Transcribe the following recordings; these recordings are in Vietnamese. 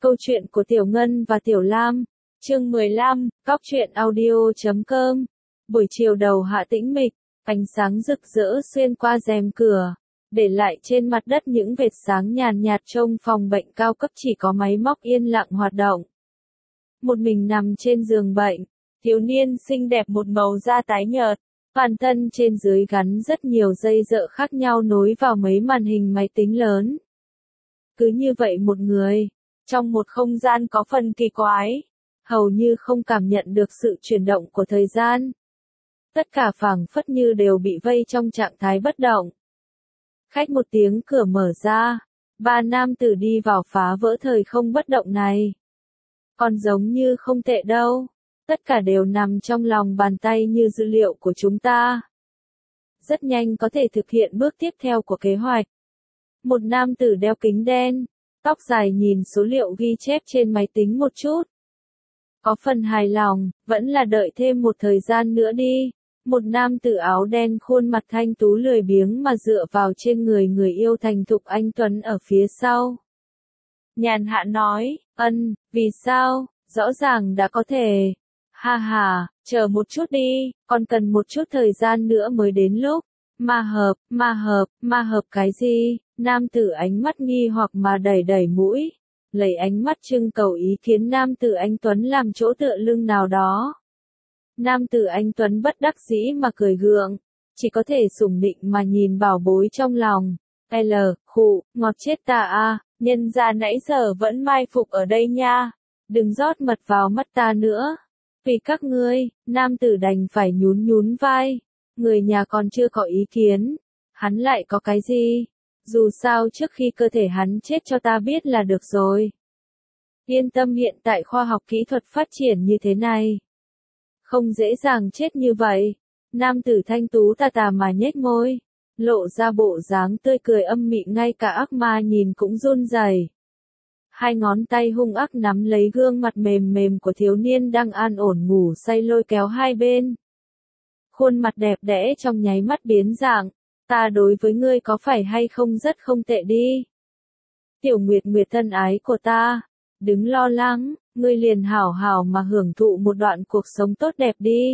Câu chuyện của Tiểu Ngân và Tiểu Lam, chương 15, Cóc truyện audio.com. Buổi chiều đầu hạ tĩnh mịch, ánh sáng rực rỡ xuyên qua rèm cửa, để lại trên mặt đất những vệt sáng nhàn nhạt. Trong phòng bệnh cao cấp chỉ có máy móc yên lặng hoạt động. Một mình nằm trên giường bệnh, thiếu niên xinh đẹp một màu da tái nhợt, toàn thân trên dưới gắn rất nhiều dây dợ khác nhau nối vào mấy màn hình máy tính lớn. Cứ như vậy một người, trong một không gian có phần kỳ quái, hầu như không cảm nhận được sự chuyển động của thời gian. Tất cả phảng phất như đều bị vây trong trạng thái bất động. Khách một tiếng cửa mở ra, ba nam tử đi vào phá vỡ thời không bất động này. Còn giống như không tệ đâu, tất cả đều nằm trong lòng bàn tay như dữ liệu của chúng ta. Rất nhanh có thể thực hiện bước tiếp theo của kế hoạch. Một nam tử đeo kính đen, tóc dài nhìn số liệu ghi chép trên máy tính một chút. Có phần hài lòng, vẫn là đợi thêm một thời gian nữa đi. Một nam tử áo đen khuôn mặt thanh tú lười biếng mà dựa vào trên người người yêu thành thục anh Tuấn ở phía sau. Nhàn hạ nói, vì sao, rõ ràng đã có thể. Ha ha, chờ một chút đi, còn cần một chút thời gian nữa mới đến lúc. Ma hợp cái gì? Nam tử ánh mắt nghi hoặc mà đẩy mũi, lấy ánh mắt trưng cầu ý kiến nam tử anh Tuấn làm chỗ tựa lưng nào đó. Nam tử anh Tuấn bất đắc dĩ mà cười gượng, chỉ có thể sủng nịnh mà nhìn bảo bối trong lòng. Ngọt chết ta a, nhân ra nãy giờ vẫn mai phục ở đây nha, đừng rót mật vào mắt ta nữa. Vì các ngươi, nam tử đành phải nhún vai, người nhà còn chưa có ý kiến, hắn lại có cái gì? Dù sao trước khi cơ thể hắn chết cho ta biết là được rồi. Yên tâm, hiện tại khoa học kỹ thuật phát triển như thế này, không dễ dàng chết như vậy. Nam tử thanh tú tà mà nhếch môi, lộ ra bộ dáng tươi cười âm mị, ngay cả ác ma nhìn cũng run rẩy. Hai ngón tay hung ác nắm lấy gương mặt mềm của thiếu niên đang an ổn ngủ say, lôi kéo hai bên. Khuôn mặt đẹp đẽ trong nháy mắt biến dạng. Ta đối với ngươi có phải hay không rất không tệ đi. Tiểu Nguyệt thân ái của ta, đừng lo lắng, ngươi liền hảo hảo mà hưởng thụ một đoạn cuộc sống tốt đẹp đi.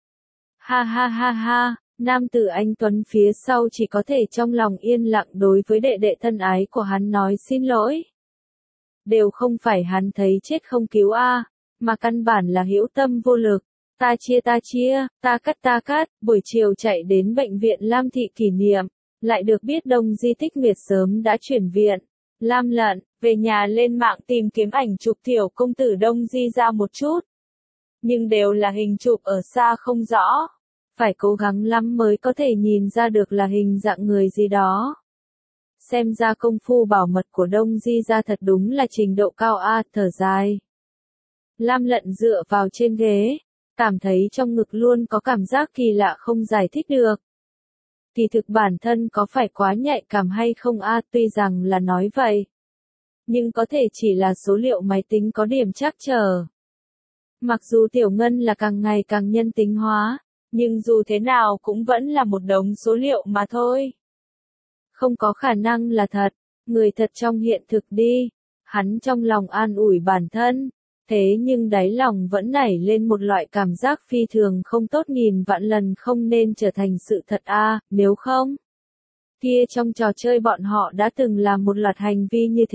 Ha, nam tử anh Tuấn phía sau chỉ có thể trong lòng yên lặng đối với đệ đệ thân ái của hắn nói xin lỗi. Đều không phải hắn thấy chết không cứu mà căn bản là hữu tâm vô lực. Ta chia, ta cắt, buổi chiều chạy đến bệnh viện Lam Thị kỷ niệm, lại được biết Đông Di Tích Nguyệt sớm đã chuyển viện. Lam Lận, về nhà lên mạng tìm kiếm ảnh chụp tiểu công tử Đông Di ra một chút. Nhưng đều là hình chụp ở xa không rõ. Phải cố gắng lắm mới có thể nhìn ra được là hình dạng người gì đó. Xem ra công phu bảo mật của Đông Di ra thật đúng là trình độ cao thở dài. Lam Lận dựa vào trên ghế, cảm thấy trong ngực luôn có cảm giác kỳ lạ không giải thích được. Kỳ thực bản thân có phải quá nhạy cảm hay không tuy rằng là nói vậy, nhưng có thể chỉ là số liệu máy tính có điểm trắc trở. Mặc dù Tiểu Ngân là càng ngày càng nhân tính hóa, nhưng dù thế nào cũng vẫn là một đống số liệu mà thôi. Không có khả năng là thật, người thật trong hiện thực đi. Hắn trong lòng an ủi bản thân. Thế nhưng đáy lòng vẫn nảy lên một loại cảm giác phi thường không tốt, nghìn vạn lần không nên trở thành sự thật nếu không. Kia trong trò chơi bọn họ đã từng làm một loạt hành vi như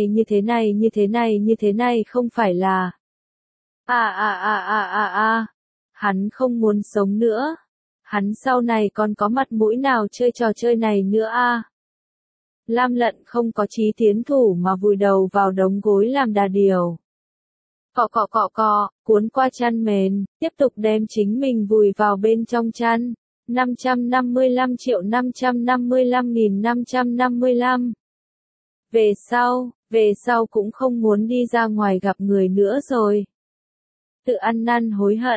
thế này không phải là. Hắn không muốn sống nữa. Hắn sau này còn có mặt mũi nào chơi trò chơi này nữa Lam Lận không có chí tiến thủ mà vùi đầu vào đống gối làm đà điểu. Cọ, cuốn qua chăn mền, tiếp tục đem chính mình vùi vào bên trong chăn. 555.555.555. Về sau cũng không muốn đi ra ngoài gặp người nữa rồi. Tự ăn năn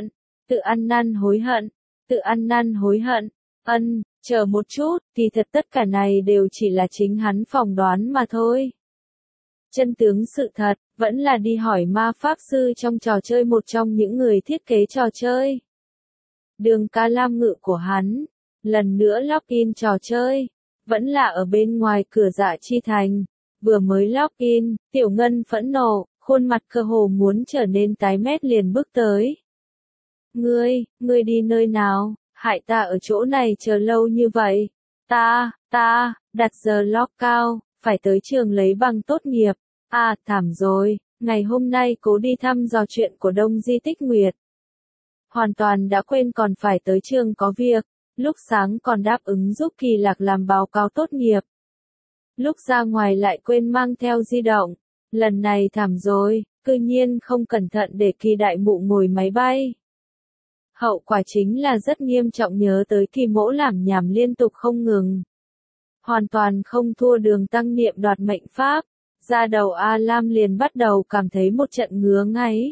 hối hận. Chờ một chút, thì thật tất cả này đều chỉ là chính hắn phỏng đoán mà thôi. Chân tướng sự thật, vẫn là đi hỏi ma pháp sư trong trò chơi, một trong những người thiết kế trò chơi. Đường ca lam ngự của hắn, lần nữa login trò chơi, vẫn là ở bên ngoài cửa Dạ Chi Thành. Vừa mới login, Tiểu Ngân phẫn nộ, khuôn mặt cơ hồ muốn trở nên tái mét liền bước tới. Ngươi đi nơi nào, hại ta ở chỗ này chờ lâu như vậy. Ta, đặt giờ lock cao, phải tới trường lấy bằng tốt nghiệp. À, thảm rồi, ngày hôm nay cố đi thăm dò chuyện của Đông Di Tích Nguyệt. Hoàn toàn đã quên còn phải tới trường có việc, lúc sáng còn đáp ứng giúp Kỳ Lạc làm báo cáo tốt nghiệp. Lúc ra ngoài lại quên mang theo di động, lần này thảm rồi, cư nhiên không cẩn thận để Kỳ đại mụ ngồi máy bay. Hậu quả chính là rất nghiêm trọng, nhớ tới Kỳ mỗ làm nhảm liên tục không ngừng. Hoàn toàn không thua Đường Tăng niệm đoạt mệnh pháp, da đầu A Lam liền bắt đầu cảm thấy một trận ngứa ngáy.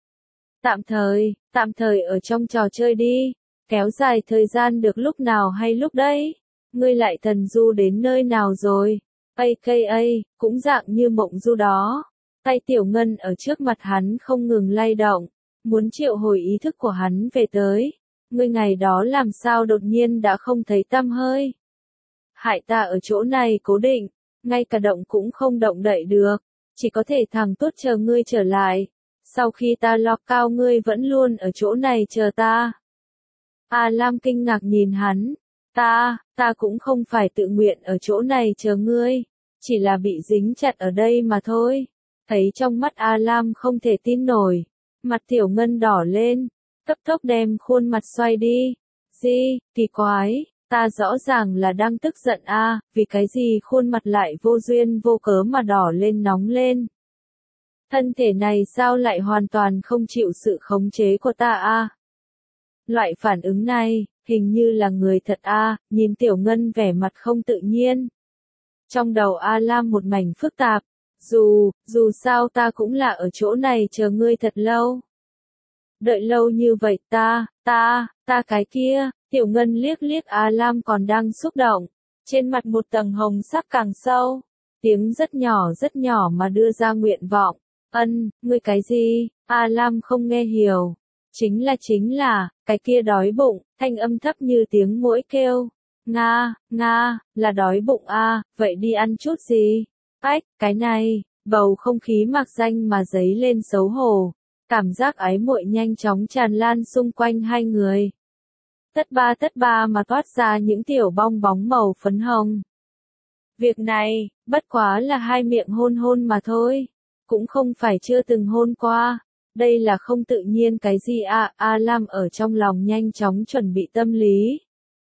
Tạm thời ở trong trò chơi đi, kéo dài thời gian được lúc nào hay lúc đấy. Ngươi lại thần du đến nơi nào rồi? AKA, cũng dạng như mộng du đó. Tay Tiểu Ngân ở trước mặt hắn không ngừng lay động, muốn triệu hồi ý thức của hắn về tới. Ngươi ngày đó làm sao đột nhiên đã không thấy tăm hơi? Hại ta ở chỗ này cố định, ngay cả động cũng không động đậy được, chỉ có thể thằng tốt chờ ngươi trở lại. Sau khi ta lock cao ngươi vẫn luôn ở chỗ này chờ ta. A Lam kinh ngạc nhìn hắn. Ta cũng không phải tự nguyện ở chỗ này chờ ngươi, chỉ là bị dính chặt ở đây mà thôi. Thấy trong mắt A Lam không thể tin nổi, mặt Tiểu Ngân đỏ lên, cấp tốc đem khuôn mặt xoay đi. Kỳ quái, ta rõ ràng là đang tức giận a, vì cái gì khuôn mặt lại vô duyên vô cớ mà đỏ lên nóng lên. Thân thể này sao lại hoàn toàn không chịu sự khống chế của ta a? Loại phản ứng này, hình như là người thật a, nhìn Tiểu Ngân vẻ mặt không tự nhiên. Trong đầu A Lam một mảnh phức tạp, dù sao ta cũng là ở chỗ này chờ ngươi thật lâu. Đợi lâu như vậy ta cái kia, Tiểu Ngân liếc A Lam còn đang xúc động, trên mặt một tầng hồng sắc càng sâu, tiếng rất nhỏ mà đưa ra nguyện vọng. Ngươi cái gì? A Lam không nghe hiểu. Chính là, cái kia đói bụng, thanh âm thấp như tiếng muỗi kêu. Nga, là đói bụng a, vậy đi ăn chút gì? Cái này, bầu không khí mạc danh mà dấy lên xấu hổ. Cảm giác ái muội nhanh chóng tràn lan xung quanh hai người. Tất ba mà toát ra những tiểu bong bóng màu phấn hồng. Việc này, bất quá là hai miệng hôn mà thôi. Cũng không phải chưa từng hôn qua. Đây là không tự nhiên cái gì a? A Lam ở trong lòng nhanh chóng chuẩn bị tâm lý.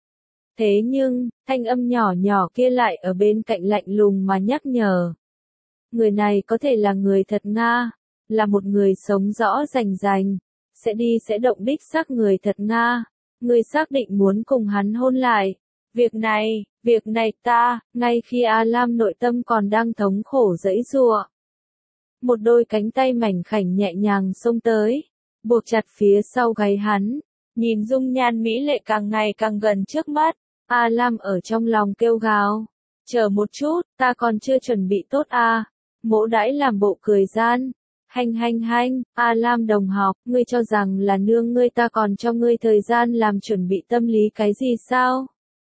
Thế nhưng, thanh âm nhỏ kia lại ở bên cạnh lạnh lùng mà nhắc nhở. Người này có thể là người thật Nga, là một người sống rõ rành, sẽ đi sẽ động đích xác người thật Nga. Người xác định muốn cùng hắn hôn lại. Việc này ta, ngay khi A Lam nội tâm còn đang thống khổ giãy giụa. Một đôi cánh tay mảnh khảnh nhẹ nhàng xông tới, buộc chặt phía sau gáy hắn, nhìn dung nhan mỹ lệ càng ngày càng gần trước mắt, A Lam ở trong lòng kêu gào. Chờ một chút, ta còn chưa chuẩn bị tốt a. Mỗ đãi làm bộ cười gian. Hành, A Lam đồng học, ngươi cho rằng là nương ngươi ta còn cho ngươi thời gian làm chuẩn bị tâm lý cái gì sao?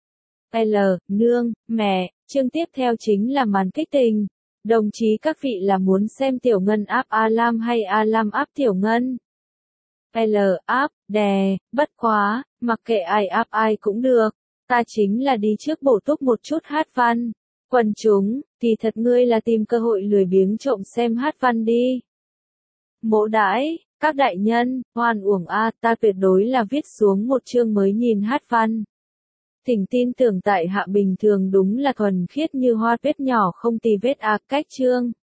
Nương, mẹ, chương tiếp theo chính là màn kích tình. Đồng chí các vị là muốn xem Tiểu Ngân áp A Lam hay A Lam áp Tiểu Ngân? Áp, đè, bất quá, mặc kệ ai áp ai cũng được. Ta chính là đi trước bổ túc một chút hát văn. Quần chúng, thì thật ngươi là tìm cơ hội lười biếng trộm xem hát văn đi. Mỗ đãi, các đại nhân, hoan uổng a, ta tuyệt đối là viết xuống một chương mới nhìn hát văn. Thỉnh tin tưởng tại hạ bình thường đúng là thuần khiết như hoa vết nhỏ không tì vết a, cách chương.